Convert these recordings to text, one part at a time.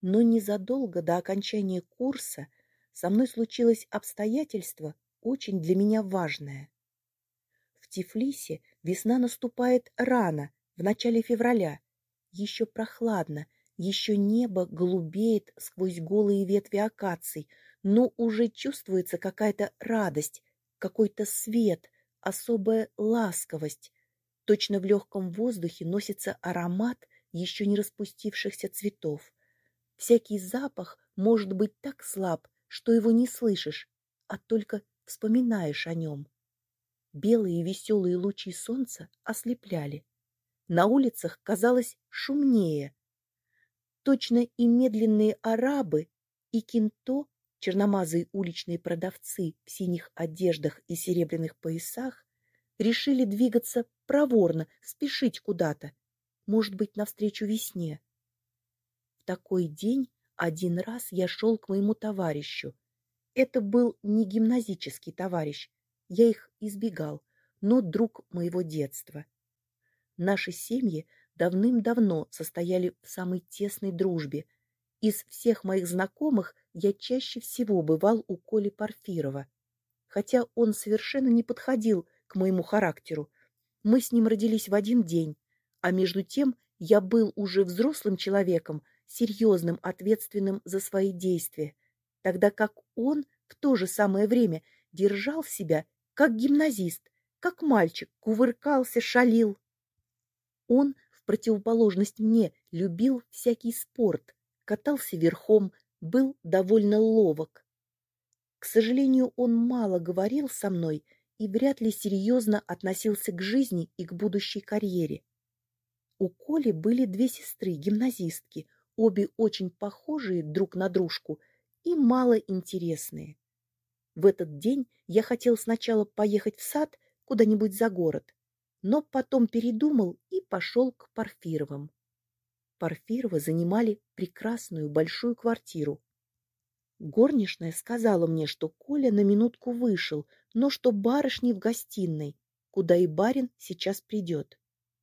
Но незадолго до окончания курса со мной случилось обстоятельство, очень для меня важное. В Тифлисе весна наступает рано, в начале февраля. Еще прохладно, еще небо голубеет сквозь голые ветви акаций, но уже чувствуется какая-то радость, какой-то свет, особая ласковость. Точно в легком воздухе носится аромат еще не распустившихся цветов. Всякий запах может быть так слаб, что его не слышишь, а только вспоминаешь о нем. Белые веселые лучи солнца ослепляли. На улицах казалось шумнее. Точно и медленные арабы, и кенто, черномазые уличные продавцы в синих одеждах и серебряных поясах, решили двигаться проворно, спешить куда-то, может быть, навстречу весне. В такой день один раз я шел к моему товарищу. Это был не гимназический товарищ, я их избегал, но друг моего детства. Наши семьи давным-давно состояли в самой тесной дружбе. Из всех моих знакомых я чаще всего бывал у Коли Порфирова, хотя он совершенно не подходил к моему характеру. Мы с ним родились в один день, а между тем я был уже взрослым человеком, серьезным, ответственным за свои действия, тогда как он в то же самое время держал себя как гимназист, как мальчик, кувыркался, шалил. Он, в противоположность мне, любил всякий спорт, катался верхом, был довольно ловок. К сожалению, он мало говорил со мной и вряд ли серьезно относился к жизни и к будущей карьере. У Коли были две сестры, гимназистки, обе очень похожие друг на дружку и мало интересные. В этот день я хотел сначала поехать в сад куда-нибудь за город, но потом передумал и пошел к Порфировым. Порфировы занимали прекрасную большую квартиру. Горничная сказала мне, что Коля на минутку вышел, но что барышни в гостиной, куда и барин сейчас придет.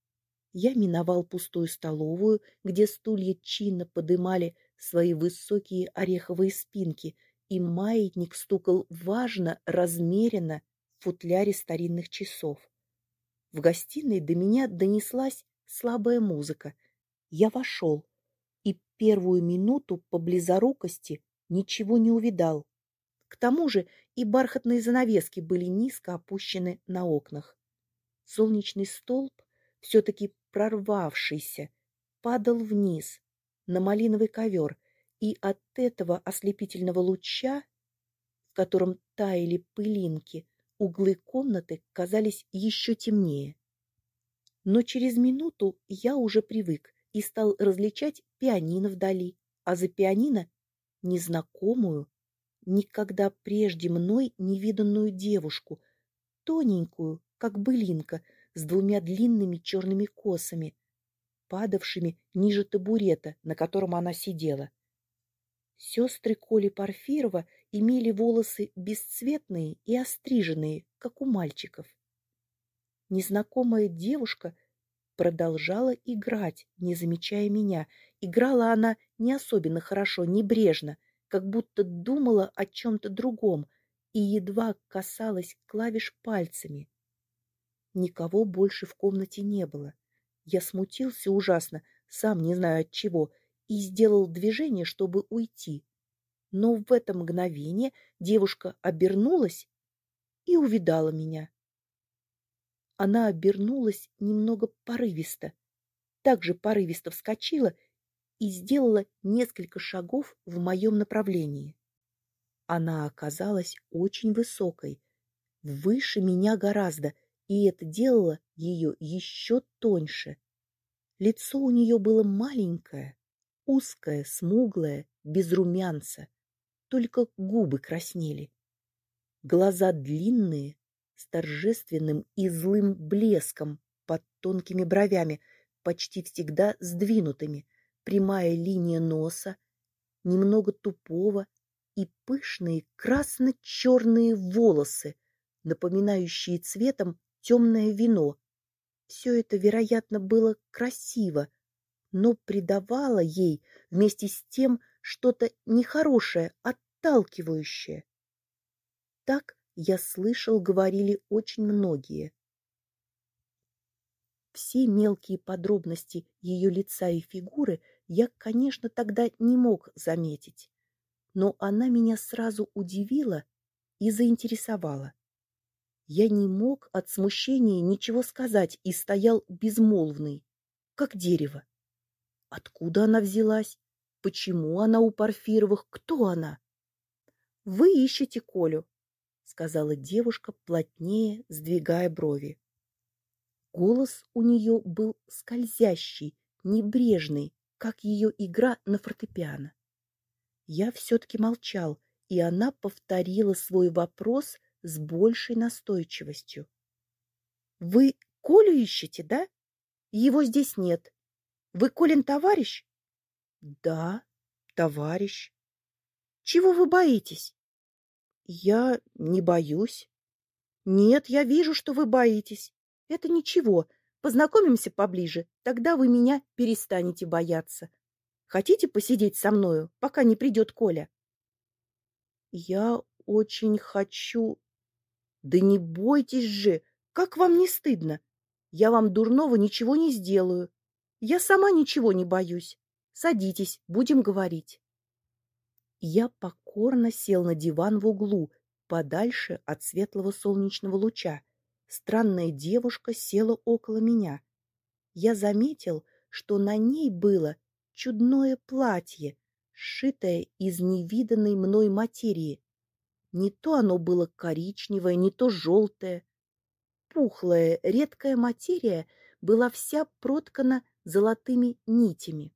Я миновал пустую столовую, где стулья чинно подымали свои высокие ореховые спинки, и маятник стукал важно, размеренно в футляре старинных часов. В гостиной до меня донеслась слабая музыка. Я вошел, и первую минуту по близорукости ничего не увидал. К тому же и бархатные занавески были низко опущены на окнах. Солнечный столб, все-таки прорвавшийся, падал вниз на малиновый ковер, и от этого ослепительного луча, в котором таяли пылинки, углы комнаты казались еще темнее. Но через минуту я уже привык и стал различать пианино вдали, а за пианино незнакомую, никогда прежде мной не виданную девушку, тоненькую, как былинка, с двумя длинными черными косами, падавшими ниже табурета, на котором она сидела. Сестры Коли Порфирова имели волосы бесцветные и остриженные, как у мальчиков. Незнакомая девушка продолжала играть, не замечая меня. Играла она не особенно хорошо, небрежно, как будто думала о чем-то другом и едва касалась клавиш пальцами. Никого больше в комнате не было. Я смутился ужасно, сам не знаю от чего, и сделал движение, чтобы уйти. Но в это мгновение девушка обернулась и увидала меня. Она обернулась немного порывисто, также порывисто вскочила и сделала несколько шагов в моем направлении. Она оказалась очень высокой, выше меня гораздо, и это делало ее еще тоньше. Лицо у нее было маленькое, узкое, смуглое, без румянца, только губы краснели. Глаза длинные, с торжественным и злым блеском под тонкими бровями, почти всегда сдвинутыми, прямая линия носа, немного тупого, и пышные красно-черные волосы, напоминающие цветом темное вино. Все это, вероятно, было красиво, но придавало ей вместе с тем что-то нехорошее, отталкивающее. Так, я слышал, говорили очень многие. Все мелкие подробности ее лица и фигуры я, конечно, тогда не мог заметить, но она меня сразу удивила и заинтересовала. Я не мог от смущения ничего сказать и стоял безмолвный, как дерево. Откуда она взялась? Почему она у Порфировых? Кто она? — Вы ищете Колю, — сказала девушка, плотнее сдвигая брови. Голос у нее был скользящий, небрежный, как ее игра на фортепиано. Я все-таки молчал, и она повторила свой вопрос с большей настойчивостью. — Вы Колю ищете, да? Его здесь нет. Вы Колин товарищ? — Да, товарищ. — Чего вы боитесь? — Я не боюсь. — Нет, я вижу, что вы боитесь. Это ничего. Познакомимся поближе, тогда вы меня перестанете бояться. Хотите посидеть со мною, пока не придет Коля? — Я очень хочу. — Да не бойтесь же! Как вам не стыдно? Я вам дурного ничего не сделаю. Я сама ничего не боюсь. Садитесь, будем говорить. Я покорно сел на диван в углу, подальше от светлого солнечного луча. Странная девушка села около меня. Я заметил, что на ней было чудное платье, сшитое из невиданной мной материи. Не то оно было коричневое, не то желтое. Пухлая, редкая материя была вся проткана золотыми нитями.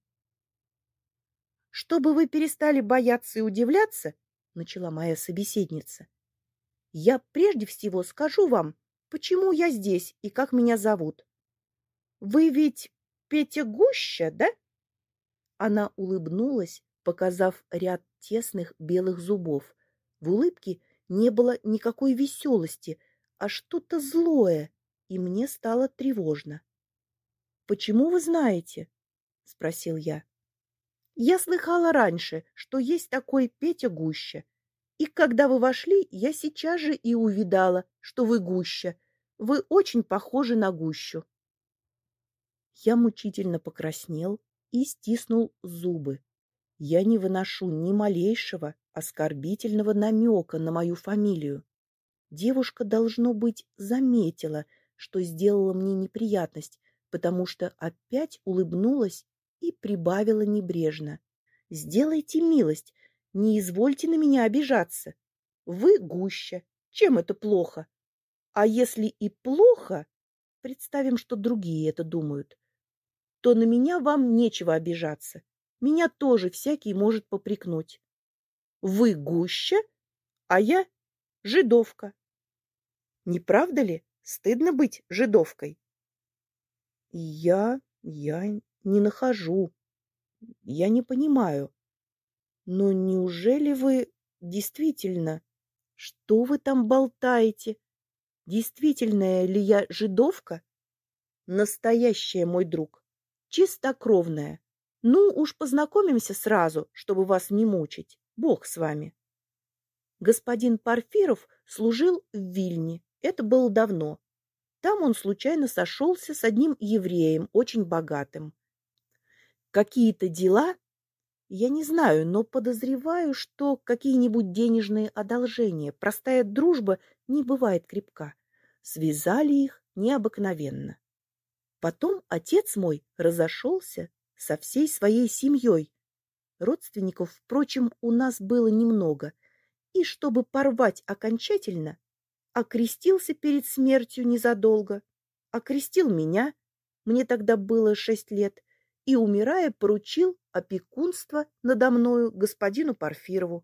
— Чтобы вы перестали бояться и удивляться, — начала моя собеседница, — я прежде всего скажу вам, почему я здесь и как меня зовут. Вы ведь Петя Гуща, да? Она улыбнулась, показав ряд тесных белых зубов. В улыбке не было никакой веселости, а что-то злое, и мне стало тревожно. — Почему вы знаете? — спросил я. — Я слыхала раньше, что есть такой Петя Гуща. И когда вы вошли, я сейчас же и увидала, что вы Гуща. Вы очень похожи на Гущу. Я мучительно покраснел и стиснул зубы. Я не выношу ни малейшего оскорбительного намека на мою фамилию. Девушка, должно быть, заметила, что сделала мне неприятность, потому что опять улыбнулась и прибавила небрежно. — Сделайте милость, не извольте на меня обижаться. Вы Гуща. Чем это плохо? А если и плохо, представим, что другие это думают, то на меня вам нечего обижаться. Меня тоже всякий может попрекнуть. Вы Гуща, а я жидовка. Не правда ли? Стыдно быть жидовкой. Я не нахожу. Я не понимаю. Но неужели вы действительно... Что вы там болтаете? Действительная ли я жидовка? Настоящая, мой друг. Чистокровная. Ну, уж познакомимся сразу, чтобы вас не мучить. Бог с вами. Господин Порфиров служил в Вильне. Это было давно. Там он случайно сошелся с одним евреем, очень богатым. Какие-то дела, я не знаю, но подозреваю, что какие-нибудь денежные одолжения, простая дружба не бывает крепка, связали их необыкновенно. Потом отец мой разошелся со всей своей семьей. Родственников, впрочем, у нас было немного, и, чтобы порвать окончательно, окрестился перед смертью незадолго, окрестил меня, мне тогда было 6 лет, и, умирая, поручил опекунство надо мною господину Порфирову.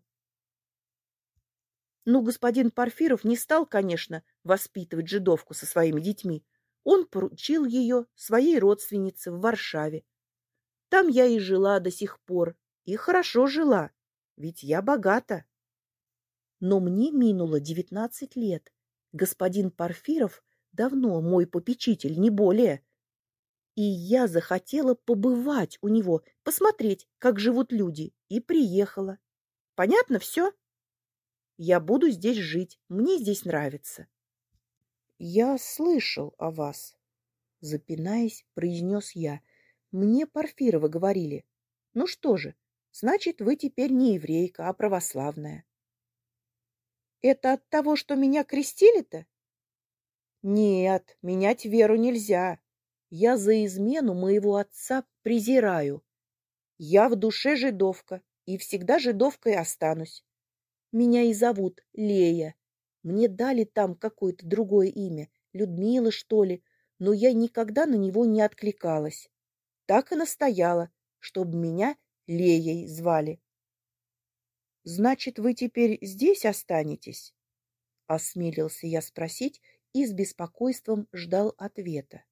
Ну, господин Порфиров не стал, конечно, воспитывать жидовку со своими детьми. Он поручил ее своей родственнице в Варшаве. Там я и жила до сих пор, и хорошо жила, ведь я богата. Но мне минуло 19 лет. Господин Порфиров давно мой попечитель, не более. И я захотела побывать у него, посмотреть, как живут люди, и приехала. Понятно все? Я буду здесь жить, мне здесь нравится. Я слышал о вас, запинаясь, произнес я. Мне Порфирова говорили. Ну что же, значит, вы теперь не еврейка, а православная. Это от того, что меня крестили-то? Нет, менять веру нельзя. Я за измену моего отца презираю. Я в душе жидовка и всегда жидовкой останусь. Меня и зовут Лея. Мне дали там какое-то другое имя, Людмила, что ли, но я никогда на него не откликалась. Так и настояла, чтобы меня Леей звали. Значит, вы теперь здесь останетесь? Осмелился я спросить и с беспокойством ждал ответа.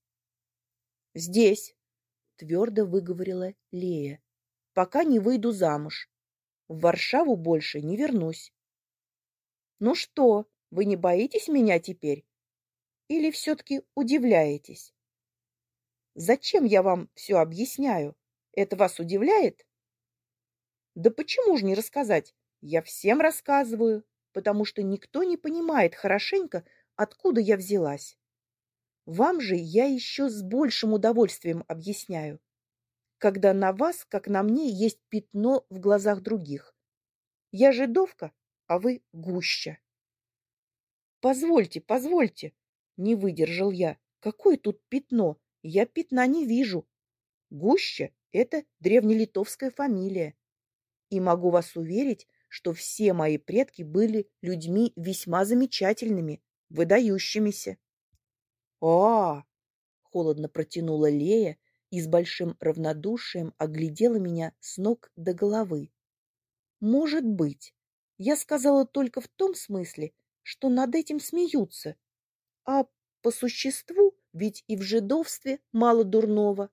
Здесь, твердо выговорила Лея, пока не выйду замуж. В Варшаву больше не вернусь. Ну что, вы не боитесь меня теперь? Или все-таки удивляетесь? Зачем я вам все объясняю? Это вас удивляет? Да почему же не рассказать? Я всем рассказываю, потому что никто не понимает хорошенько, откуда я взялась. Вам же я еще с большим удовольствием объясняю, когда на вас, как на мне, есть пятно в глазах других. Я жидовка, а вы гуща. Позвольте, позвольте, не выдержал я. Какое тут пятно? Я пятна не вижу. Гуща — это древнелитовская фамилия. И могу вас уверить, что все мои предки были людьми весьма замечательными, выдающимися. А, холодно протянула Лея и с большим равнодушием оглядела меня с ног до головы. Может быть, я сказала только в том смысле, что над этим смеются, а по существу ведь и в жидовстве мало дурного.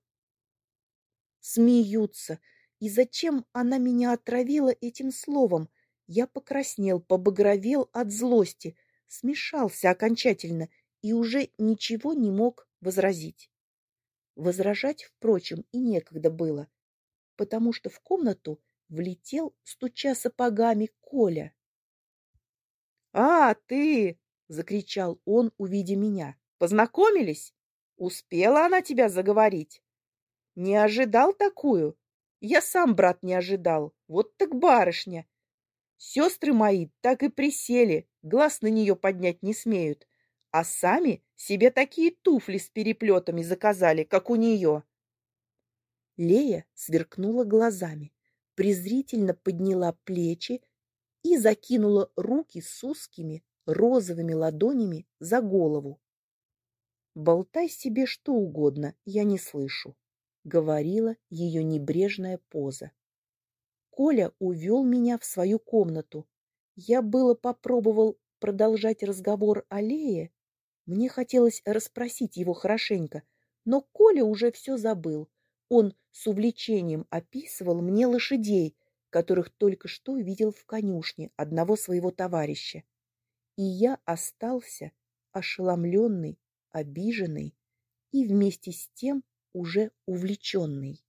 Смеются. И зачем она меня отравила этим словом? Я покраснел, побагровел от злости, смешался окончательно и уже ничего не мог возразить. Возражать, впрочем, и некогда было, потому что в комнату влетел, стуча сапогами, Коля. «А, ты!» — закричал он, увидя меня. «Познакомились? Успела она тебя заговорить? Не ожидал такую? Я сам, брат, не ожидал. Вот так барышня! Сестры мои так и присели, глаз на нее поднять не смеют, а сами себе такие туфли с переплетами заказали, как у нее». Лея сверкнула глазами, презрительно подняла плечи и закинула руки с узкими розовыми ладонями за голову. «Болтай себе что угодно, я не слышу», — говорила ее небрежная поза. Коля увел меня в свою комнату. Я было попробовал продолжать разговор о Лее. Мне хотелось расспросить его хорошенько, но Коля уже все забыл. Он с увлечением описывал мне лошадей, которых только что видел в конюшне одного своего товарища. И я остался ошеломленный, обиженный и вместе с тем уже увлеченный.